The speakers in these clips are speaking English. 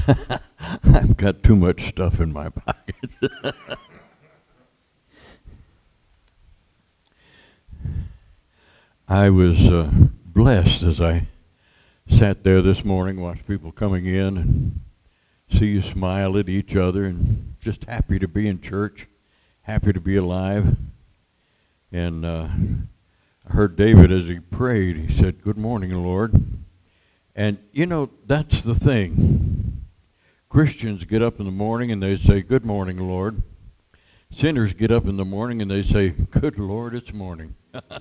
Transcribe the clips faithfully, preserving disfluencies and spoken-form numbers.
I've got too much stuff in my pockets. I was uh, blessed as I sat there this morning, watched people coming in and see you smile at each other, and just happy to be in church, happy to be alive. And uh, I heard David as he prayed, he said, "Good morning, Lord." And you know, that's the thing. Christians get up in the morning and they say, "Good morning, Lord." Sinners get up in the morning and they say, "Good Lord, it's morning."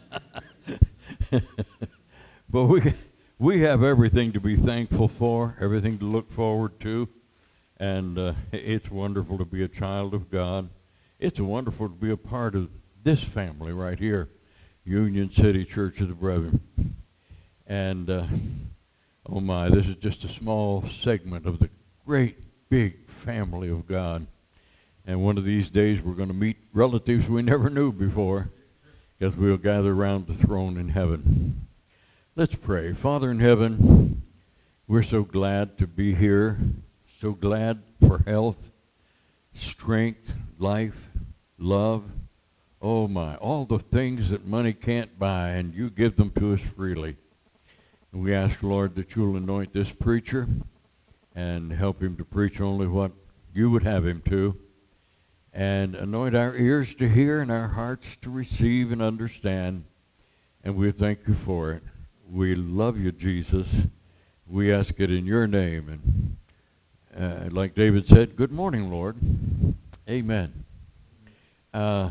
But we we have everything to be thankful for, everything to look forward to, and uh, it's wonderful to be a child of God. It's wonderful to be a part of this family right here, Union City Church of the Brethren. And uh, oh my, this is just a small segment of the great big family of God. And one of these days we're going to meet relatives we never knew before, because we'll gather around the throne in heaven. Let's pray. Father in heaven, we're so glad to be here, so glad for health, strength, life, love. Oh my, all the things that money can't buy, and you give them to us freely. And we ask, Lord, that you'll anoint this preacher and help him to preach only what you would have him to, and anoint our ears to hear and our hearts to receive and understand. And we thank you for it. We love you, Jesus. We ask it in your name. And uh, like David said, good morning, Lord. Amen. Uh,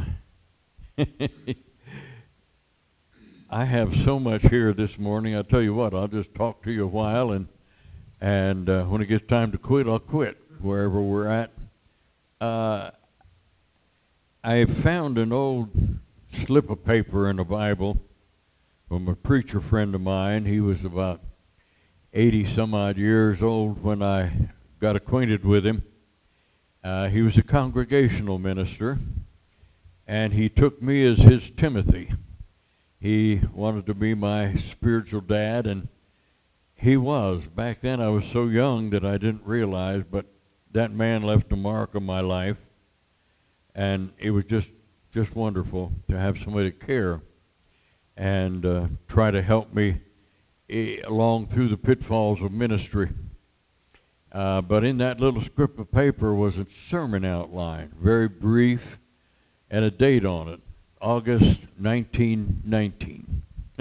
I have so much here this morning. I'll tell you what, I'll just talk to you a while, and and uh, when it gets time to quit, I'll quit wherever we're at. Uh, I found an old slip of paper in the Bible from a preacher friend of mine. He was about eighty some odd years old when I got acquainted with him. Uh, he was a congregational minister, and he took me as his Timothy. He wanted to be my spiritual dad, and he was. Back then I was so young that I didn't realize, but that man left a mark on my life, and it was just just wonderful to have somebody to care and uh, try to help me eh, along through the pitfalls of ministry. Uh, but in that little strip of paper was a sermon outline, very brief, and a date on it, August nineteen nineteen.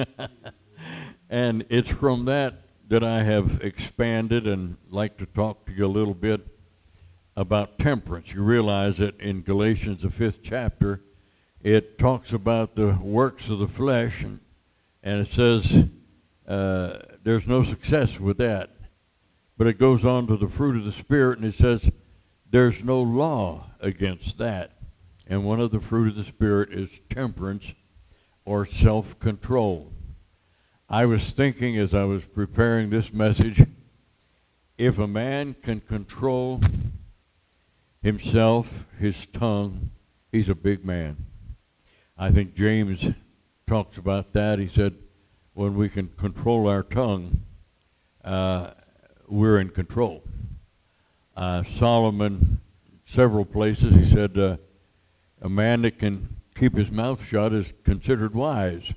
And it's from that that I have expanded and like to talk to you a little bit about temperance. You realize that in Galatians, the fifth chapter, it talks about the works of the flesh, and, and it says uh, there's no success with that. But it goes on to the fruit of the Spirit, and it says there's no law against that. And one of the fruit of the Spirit is temperance or self-control. I was thinking as I was preparing this message, if a man can control himself, his tongue, he's a big man. I think James talks about that. He said, when we can control our tongue, uh, we're in control. Uh, Solomon, several places, he said, uh, a man that can keep his mouth shut is considered wise.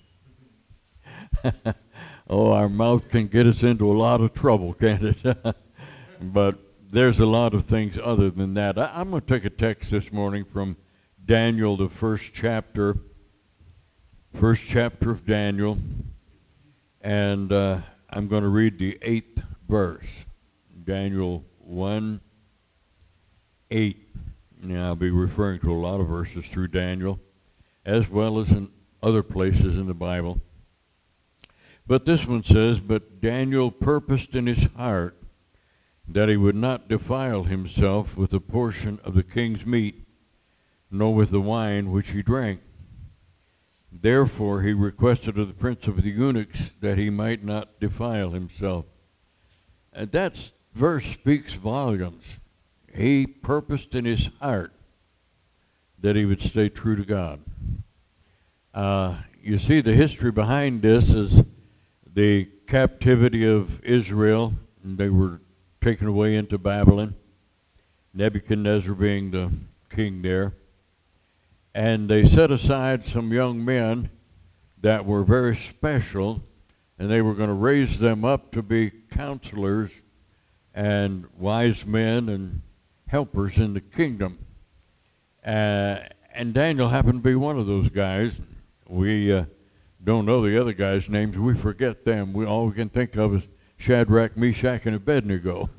Oh, our mouth can get us into a lot of trouble, can't it? But there's a lot of things other than that. I, I'm going to take a text this morning from Daniel, the first chapter, first chapter of Daniel, and uh, I'm going to read the eighth verse, Daniel one, eight. Now, I'll be referring to a lot of verses through Daniel, as well as in other places in the Bible. But this one says, "But Daniel purposed in his heart that he would not defile himself with a portion of the king's meat, nor with the wine which he drank. Therefore he requested of the prince of the eunuchs that he might not defile himself." And that verse speaks volumes. He purposed in his heart that he would stay true to God. Uh, you see, the history behind this is the captivity of Israel. And they were taken away into Babylon, Nebuchadnezzar being the king there. And they set aside some young men that were very special, and they were going to raise them up to be counselors and wise men and helpers in the kingdom. Uh, and Daniel happened to be one of those guys. We uh, don't know the other guys' names. We forget them. We all we can think of is Shadrach, Meshach, and Abednego.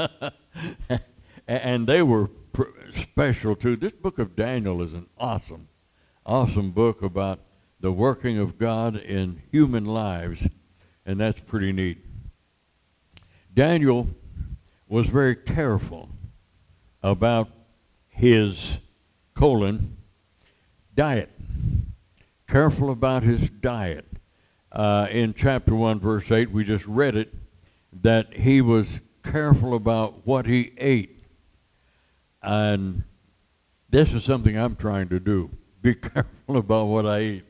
And they were pr- special too. This book of Daniel is an awesome, awesome book about the working of God in human lives, and that's pretty neat. Daniel was very careful about his colon diet. Careful about his diet. Uh, in chapter one, verse eight, we just read it, that he was careful about what he ate. And this is something I'm trying to do. Be careful about what I eat.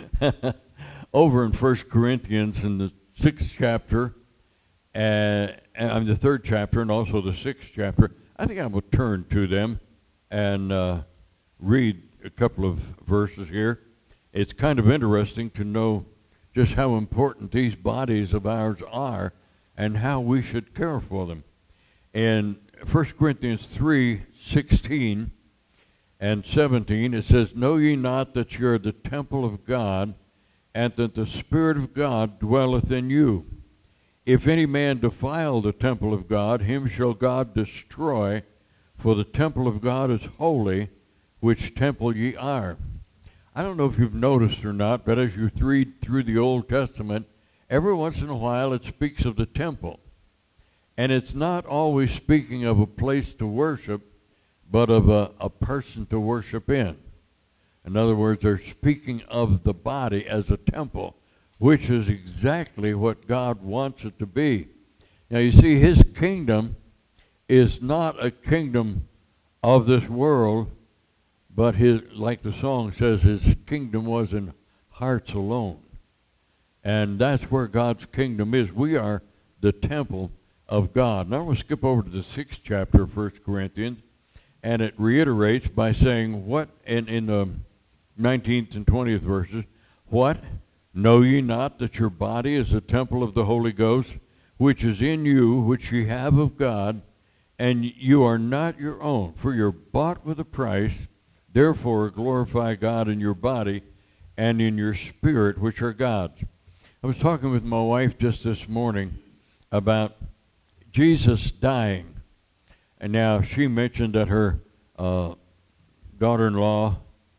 Over in First Corinthians in the sixth chapter, uh, and the third chapter, and also the sixth chapter, I think I will turn to them and uh, read a couple of verses here. It's kind of interesting to know just how important these bodies of ours are and how we should care for them. In First Corinthians three sixteen and seventeen, it says, "Know ye not that ye are the temple of God, and that the Spirit of God dwelleth in you? If any man defile the temple of God, him shall God destroy, for the temple of God is holy, which temple ye are." I don't know if you've noticed or not, but as you read through the Old Testament, every once in a while it speaks of the temple. And it's not always speaking of a place to worship, but of a, a person to worship in. In other words, they're speaking of the body as a temple, which is exactly what God wants it to be. Now you see, his kingdom is not a kingdom of this world, but his, like the song says, his kingdom was in hearts alone. And that's where God's kingdom is. We are the temple of God. Now we'll skip over to the sixth chapter of First Corinthians, and it reiterates by saying, what, in, in the nineteenth and twentieth verses, "What? Know ye not that your body is the temple of the Holy Ghost, which is in you, which ye have of God, and you are not your own, for you're bought with a price. Therefore glorify God in your body and in your spirit, which are God's." I was talking with my wife just this morning about Jesus dying. And now she mentioned that her uh, daughter-in-law,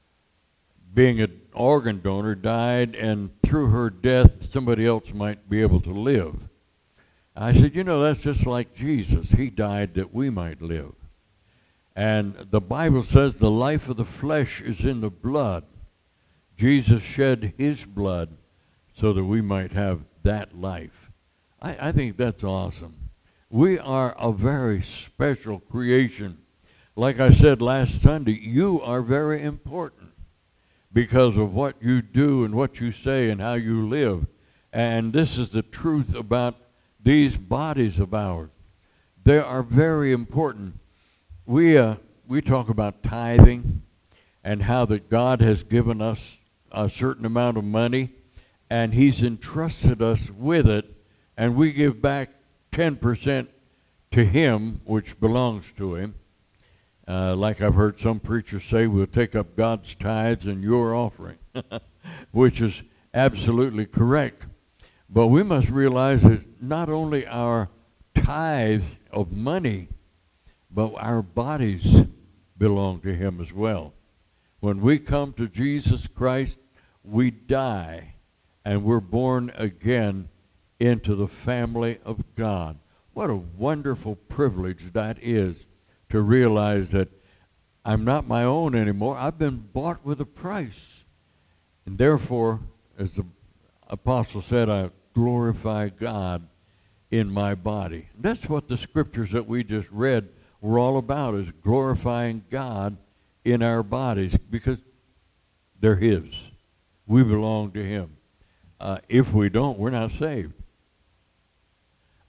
being an organ donor, died, and through her death somebody else might be able to live. I said, you know, that's just like Jesus. He died that we might live. And the Bible says the life of the flesh is in the blood. Jesus shed his blood so that we might have that life. I, I think that's awesome. We are a very special creation. Like I said last Sunday, you are very important because of what you do and what you say and how you live. And this is the truth about these bodies of ours. They are very important. We, uh, we talk about tithing and how that God has given us a certain amount of money, and he's entrusted us with it, and we give back ten percent to him, which belongs to him. Uh, like I've heard some preachers say, we'll take up God's tithes and your offering, which is absolutely correct. But we must realize that not only our tithes of money, but our bodies belong to him as well. When we come to Jesus Christ, we die, and we're born again into the family of God. What a wonderful privilege that is, to realize that I'm not my own anymore. I've been bought with a price. And therefore, as the apostle said, I glorify God in my body. And that's what the scriptures that we just read were all about, is glorifying God in our bodies, because they're his. We belong to him. Uh, if we don't, we're not saved. I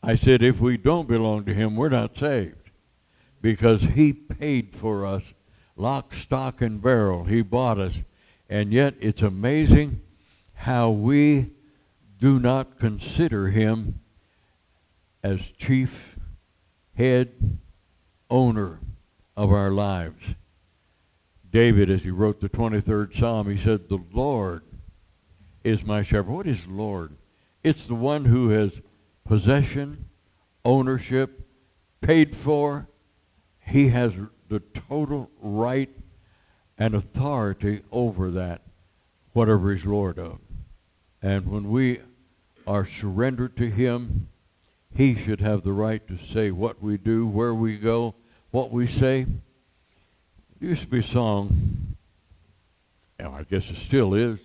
I said, if we don't belong to him, we're not saved. Because he paid for us, lock, stock, and barrel. He bought us. And yet it's amazing how we do not consider him as chief, head, owner of our lives. David, as he wrote the twenty-third Psalm, he said, the Lord is my shepherd. What is Lord? It's the one who has possession, ownership, paid for. He has the total right and authority over that, whatever he's Lord of. And when we are surrendered to him, he should have the right to say what we do, where we go, what we say. There used to be a song, and I guess it still is.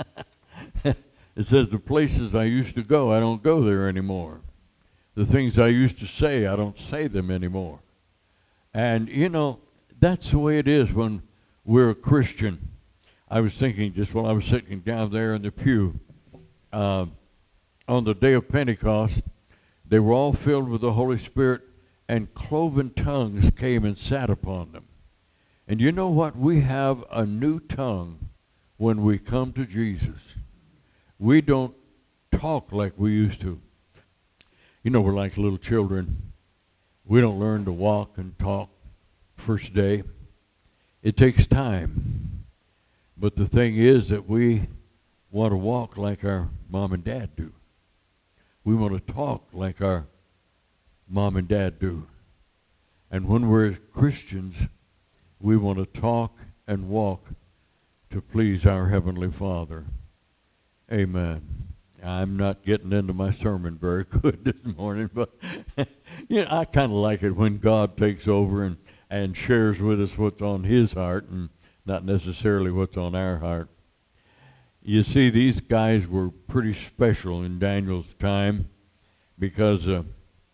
It says, the places I used to go, I don't go there anymore. The things I used to say, I don't say them anymore. And, you know, that's the way it is when we're a Christian. I was thinking just while I was sitting down there in the pew, uh, on the day of Pentecost, they were all filled with the Holy Spirit, and cloven tongues came and sat upon them. And you know what? We have a new tongue when we come to Jesus. We don't talk like we used to. You know, we're like little children. We don't learn to walk and talk first day. It takes time. But the thing is that we want to walk like our mom and dad do. We want to talk like our mom and dad do. And when we're Christians, we want to talk and walk to please our Heavenly Father. Amen. I'm not getting into my sermon very good this morning, but you know, I kind of like it when God takes over and, and shares with us what's on his heart and not necessarily what's on our heart. You see, these guys were pretty special in Daniel's time because, uh,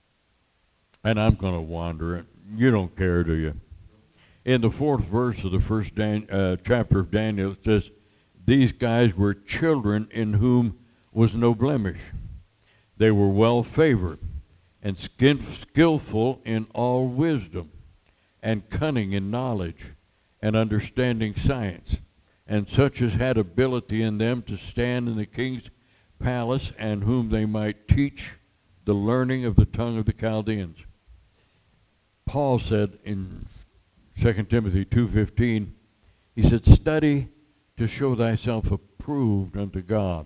and I'm going to wander it. You don't care, do you? In the fourth verse of the first Dan, uh, chapter of Daniel, it says, these guys were children in whom was no blemish. They were well favored and skin, skillful in all wisdom and cunning in knowledge and understanding science, and such as had ability in them to stand in the king's palace, and whom they might teach the learning of the tongue of the Chaldeans. Paul said in Second Timothy two fifteen, he said, study to show thyself approved unto God.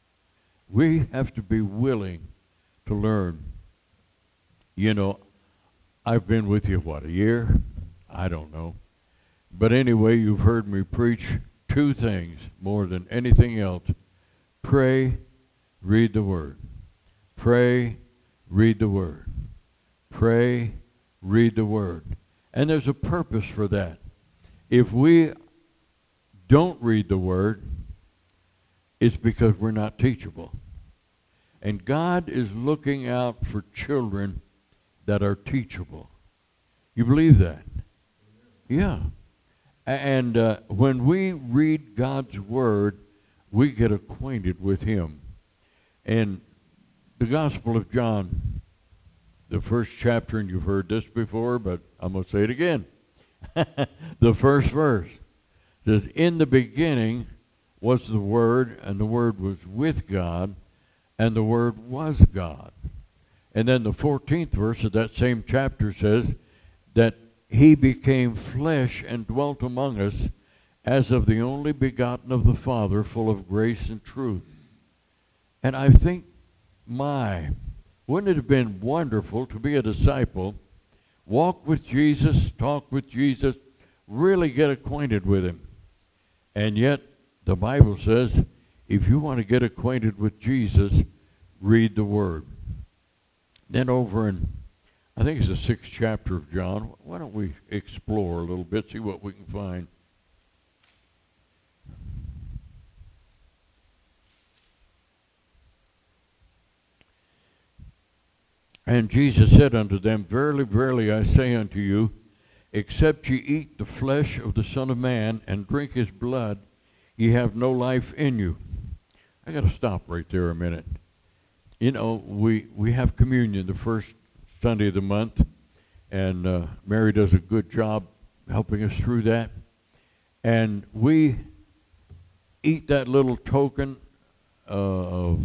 We have to be willing to learn. You know, I've been with you, what, a year? I don't know. But anyway, you've heard me preach two things more than anything else. Pray, read the Word. Pray, read the Word. Pray, read the Word. And there's a purpose for that. If we don't read the Word, it's because we're not teachable. And God is looking out for children that are teachable. You believe that? Yeah. And uh, when we read God's Word, we get acquainted with him. And the Gospel of John, the first chapter, and you've heard this before, but I'm going to say it again. The first verse says, in the beginning was the Word, and the Word was with God, and the Word was God. And then the fourteenth verse of that same chapter says that he became flesh and dwelt among us as of the only begotten of the Father, full of grace and truth. And I think, my, wouldn't it have been wonderful to be a disciple, walk with Jesus, talk with Jesus, really get acquainted with him. And yet, the Bible says, if you want to get acquainted with Jesus, read the Word. Then over in, I think it's the sixth chapter of John, why don't we explore a little bit, see what we can find. And Jesus said unto them, verily, verily, I say unto you, except ye eat the flesh of the Son of Man and drink his blood, ye have no life in you. I got to stop right there a minute. you know, we, we have communion the first Sunday of the month, and uh, Mary does a good job helping us through that. And we eat that little token uh, of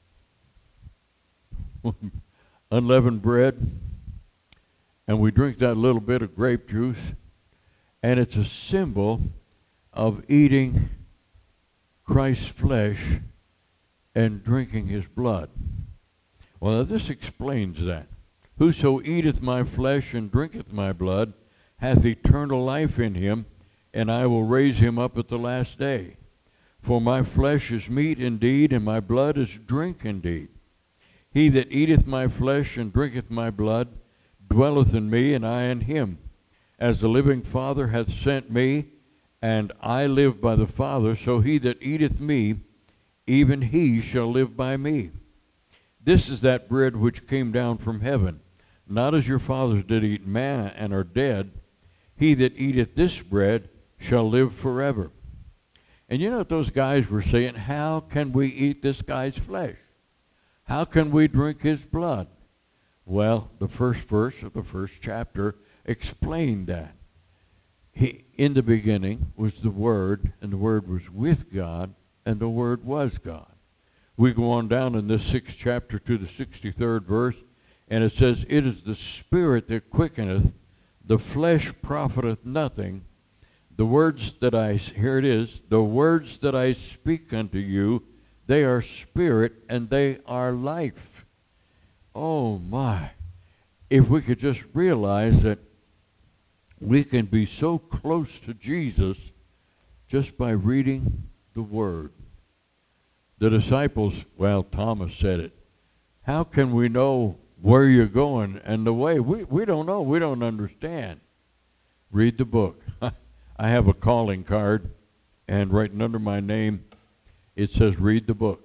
unleavened bread, and we drink that little bit of grape juice, and it's a symbol of eating Christ's flesh and drinking his blood. Well, this explains that. Whoso eateth my flesh and drinketh my blood hath eternal life in him, and I will raise him up at the last day. For my flesh is meat indeed, and my blood is drink indeed. He that eateth my flesh and drinketh my blood dwelleth in me, and I in him. As the living Father hath sent me, and I live by the Father, so he that eateth me, even he shall live by me. This is that bread which came down from heaven, not as your fathers did eat manna and are dead. He that eateth this bread shall live forever. And you know what those guys were saying? How can we eat this guy's flesh? How can we drink his blood? Well, the first verse of the first chapter explained that. He, in the beginning was the Word, and the Word was with God, and the Word was God. We go on down in this sixth chapter to the sixty-third verse, and it says, It is the Spirit that quickeneth, the flesh profiteth nothing. The words that I, here it is, the words that I speak unto you, they are spirit and they are life. Oh my. If we could just realize that we can be so close to Jesus just by reading the Word. The disciples, well, Thomas said it. How can we know where you're going and the way? We, we don't know. We don't understand. Read the book. I have a calling card, and written under my name, it says, read the book.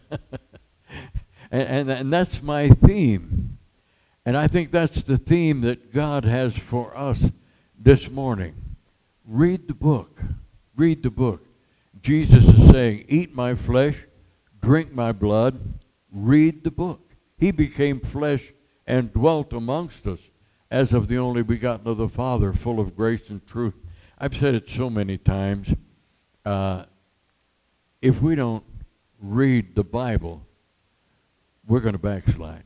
and, and, and that's my theme. And I think that's the theme that God has for us this morning. Read the book. Read the book. Jesus is saying, eat my flesh, drink my blood, read the book. He became flesh and dwelt amongst us as of the only begotten of the Father, full of grace and truth. I've said it so many times. Uh, if we don't read the Bible, we're going to backslide.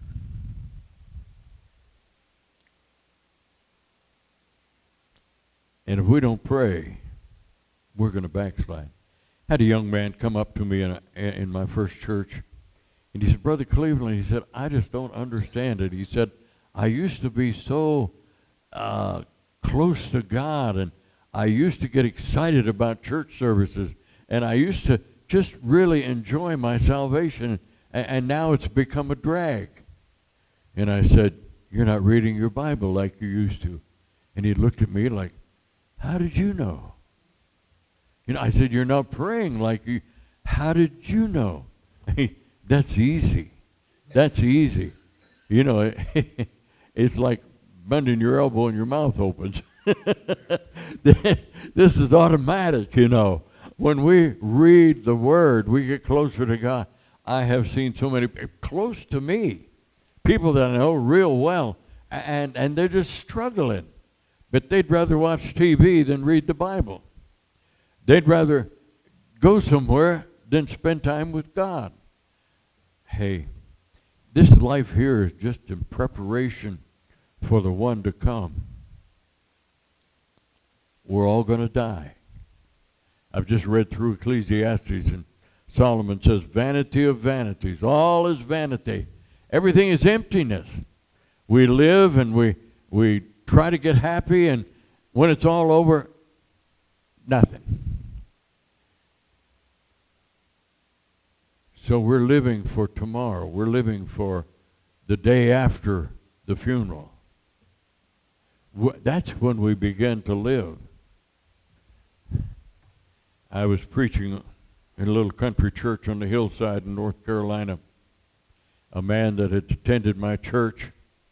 And if we don't pray, we're going to backslide. I had a young man come up to me in, a, in my first church, and he said, Brother Cleveland, he said, I just don't understand it. He said, I used to be so uh, close to God, and I used to get excited about church services, and I used to just really enjoy my salvation, and, and now it's become a drag. And I said, you're not reading your Bible like you used to. And he looked at me like, how did you know? You know, I said, you're not praying like you. How did you know? That's easy. That's easy. You know, it's like bending your elbow and your mouth opens. This is automatic, you know. When we read the Word, we get closer to God. I have seen so many close to me, people that I know real well, and, and they're just struggling. But they'd rather watch T V than read the Bible. They'd rather go somewhere than spend time with God. Hey, this life here is just in preparation for the one to come. We're all going to die. I've just read through Ecclesiastes, and Solomon says, vanity of vanities, all is vanity. Everything is emptiness. We live and we, we try to get happy, and when it's all over, nothing. So we're living for tomorrow. We're living for the day after the funeral. That's when we begin to live. I was preaching in a little country church on the hillside in North Carolina. A man that had attended my church.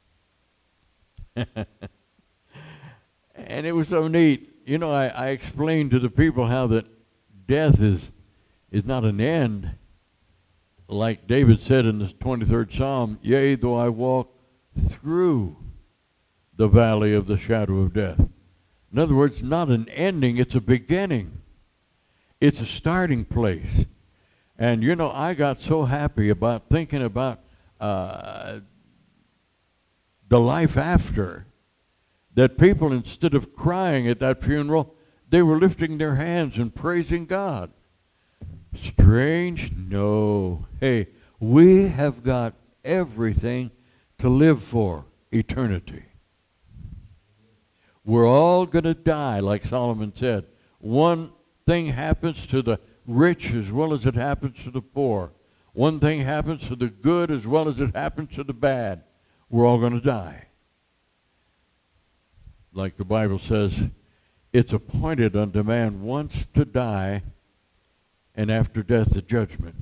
And it was so neat. You know, I, I explained to the people how that death is, is not an end like David said in the twenty-third Psalm, yea, though I walk through the valley of the shadow of death. In other words, not an ending, it's a beginning. It's a starting place. And you know, I got so happy about thinking about uh, the life after, that people, instead of crying at that funeral, they were lifting their hands and praising God. Strange? No. Hey, we have got everything to live for, eternity. We're all going to die, like Solomon said. One thing happens to the rich as well as it happens to the poor. One thing happens to the good as well as it happens to the bad. We're all going to die. Like the Bible says, it's appointed unto man once to die, and after death the judgment.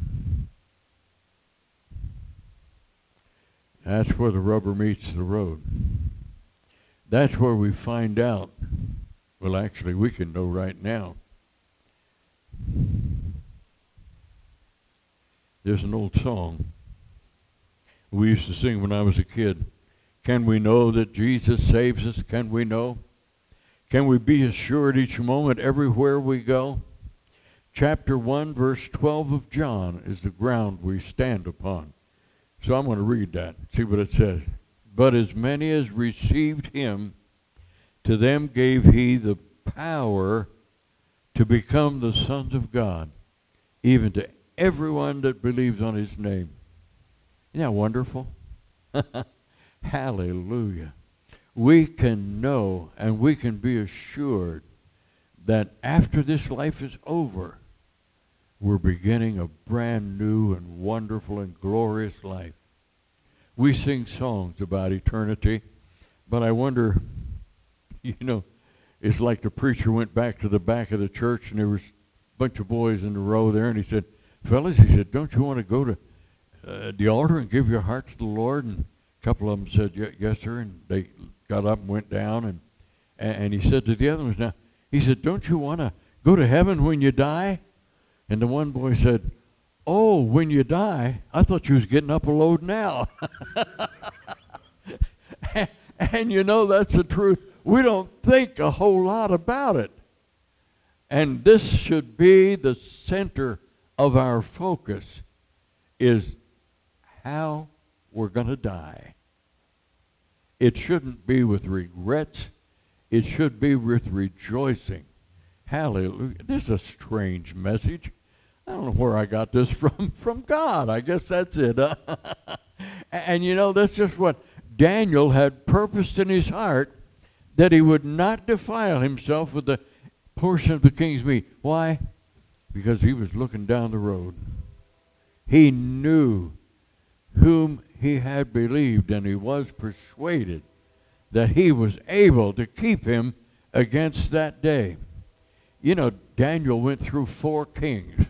That's where the rubber meets the road. That's where we find out. Well, actually, we can know right now. There's an old song we used to sing when I was a kid. Can we know that Jesus saves us? Can we know? Can we be assured each moment everywhere we go? Chapter one, verse twelve of John is the ground we stand upon. So I'm going to read that, see what it says. But as many as received him, to them gave he the power to become the sons of God, even to everyone that believes on his name. Isn't that wonderful? Hallelujah. We can know and we can be assured that after this life is over, we're beginning a brand new and wonderful and glorious life. We sing songs about eternity, but I wonder, you know, it's like the preacher went back to the back of the church and there was a bunch of boys in the row there, and he said, fellas, he said, don't you want to go to uh, the altar and give your heart to the Lord? And a couple of them said, yes, sir, and they got up and went down, and, and he said to the other ones, now, he said, don't you want to go to heaven when you die? And the one boy said, oh, when you die? I thought you was getting up a load now. and, and you know, that's the truth. We don't think a whole lot about it. And this should be the center of our focus, is how we're going to die. It shouldn't be with regrets. It should be with rejoicing. Hallelujah. This is a strange message. I don't know where I got this from. From God. I guess that's it. Huh? And you know, that's just what Daniel had purposed in his heart, that he would not defile himself with the portion of the king's meat. Why? Because he was looking down the road. He knew whom he had believed, and he was persuaded that he was able to keep him against that day. You know, Daniel went through four kings.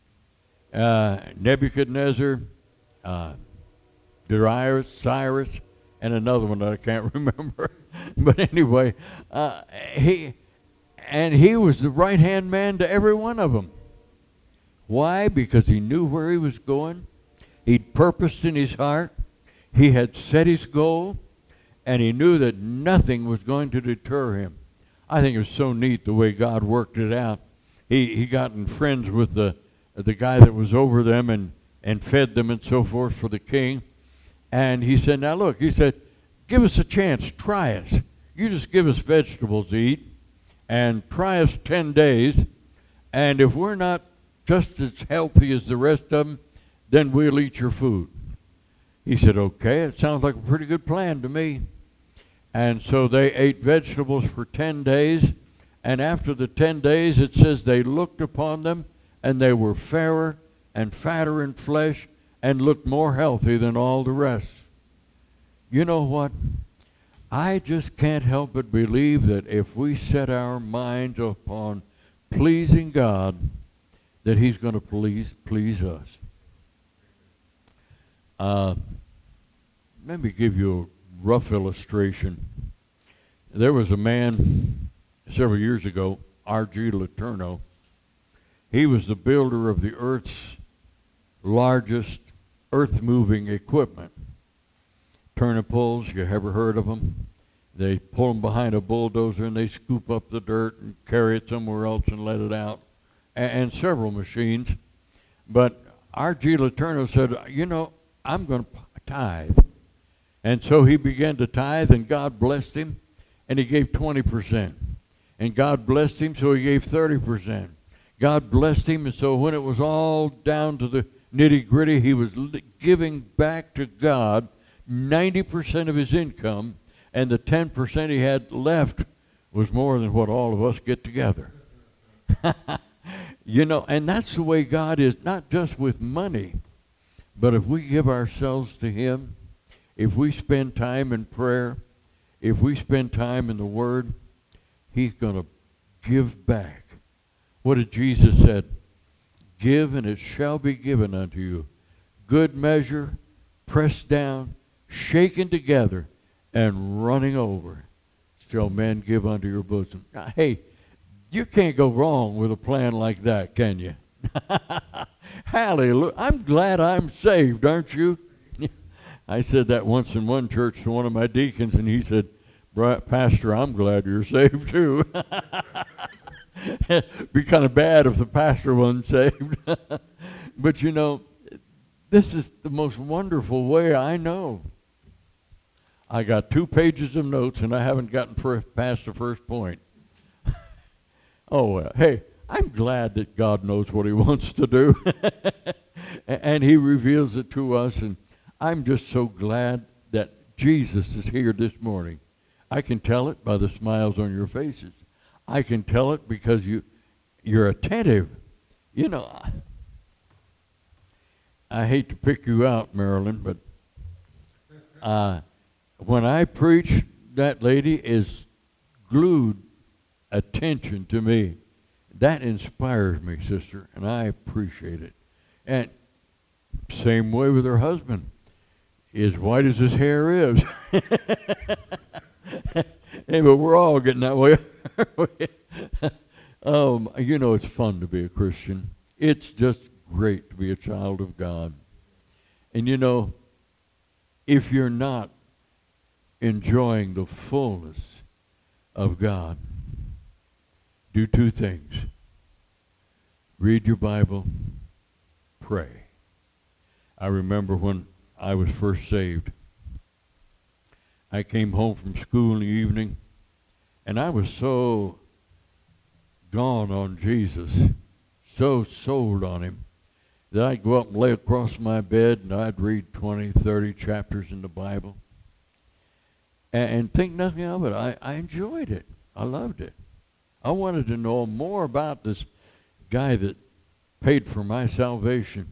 Uh, Nebuchadnezzar, uh, Darius, Cyrus, and another one that I can't remember. But anyway, uh, he and he was the right-hand man to every one of them. Why? Because he knew where he was going. He'd purposed in his heart. He had set his goal, and he knew that nothing was going to deter him. I think it was so neat the way God worked it out. He he gotten friends with the the guy that was over them and, and fed them and so forth for the king. And he said, now look, he said, give us a chance, try us. You just give us vegetables to eat and try us ten days. And if we're not just as healthy as the rest of them, then we'll eat your food. He said, okay, it sounds like a pretty good plan to me. And so they ate vegetables for ten days. And after the ten days, it says they looked upon them, and they were fairer and fatter in flesh and looked more healthy than all the rest. You know what? I just can't help but believe that if we set our minds upon pleasing God, that he's going to please, please us. Uh, let me give you a rough illustration. There was a man several years ago, R G Letourneau. He was the builder of the earth's largest earth-moving equipment. Turnipoles, you ever heard of them? They pull them behind a bulldozer and they scoop up the dirt and carry it somewhere else and let it out. A- and several machines. But our G. Letourneau said, you know, I'm going to tithe. And so he began to tithe, and God blessed him, and he gave twenty percent. And God blessed him, so he gave thirty percent. God blessed him, and so when it was all down to the nitty-gritty, he was li- giving back to God ninety percent of his income, and the ten percent he had left was more than what all of us get together. You know, and that's the way God is, not just with money, but if we give ourselves to him, if we spend time in prayer, if we spend time in the Word, he's going to give back. What did Jesus said? Give, and it shall be given unto you. Good measure, pressed down, shaken together, and running over, shall men give unto your bosom. Now, hey, you can't go wrong with a plan like that, can you? Hallelujah. I'm glad I'm saved, aren't you? I said that once in one church to one of my deacons, and he said, Pastor, I'm glad you're saved too. Be kind of bad if the pastor wasn't saved. But you know, this is the most wonderful way I know. I got two pages of notes, and I haven't gotten first, past the first point. Oh, well, hey, I'm glad that God knows what he wants to do. And he reveals it to us, and I'm just so glad that Jesus is here this morning. I can tell it by the smiles on your faces. I can tell it because you, you're attentive. You know, I, I hate to pick you out, Marilyn, but uh, when I preach, that lady is glued attention to me. That inspires me, sister, and I appreciate it. And same way with her husband. As white as his hair is. Hey, but we're all getting that way. um, you know, it's fun to be a Christian. It's just great to be a child of God. And you know, if you're not enjoying the fullness of God, do two things. Read your Bible, pray. I remember when I was first saved, I came home from school in the evening, and I was so gone on Jesus, so sold on him, that I'd go up and lay across my bed, and I'd read twenty, thirty chapters in the Bible, and, and think nothing of it. I, I enjoyed it. I loved it. I wanted to know more about this guy that paid for my salvation.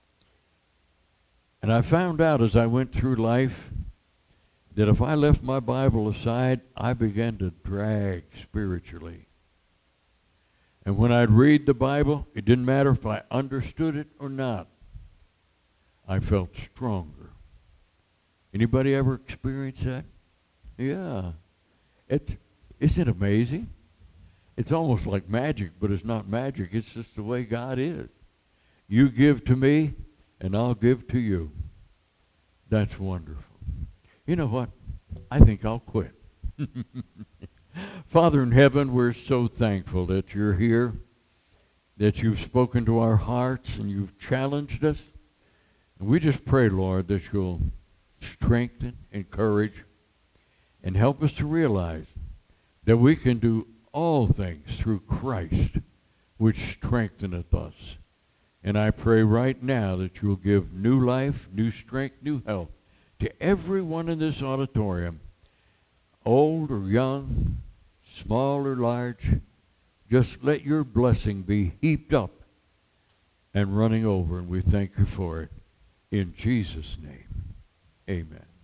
And I found out as I went through life that if I left my Bible aside, I began to drag spiritually. And when I'd read the Bible, it didn't matter if I understood it or not. I felt stronger. Anybody ever experienced that? Yeah. It, isn't it amazing? It's almost like magic, but it's not magic. It's just the way God is. You give to me, and I'll give to you. That's wonderful. You know what? I think I'll quit. Father in heaven, we're so thankful that you're here, that you've spoken to our hearts, and you've challenged us. And we just pray, Lord, that you'll strengthen, encourage, and help us to realize that we can do all things through Christ, which strengtheneth us. And I pray right now that you'll give new life, new strength, new health to everyone in this auditorium, old or young, small or large. Just let your blessing be heaped up and running over, and we thank you for it. In Jesus' name, amen.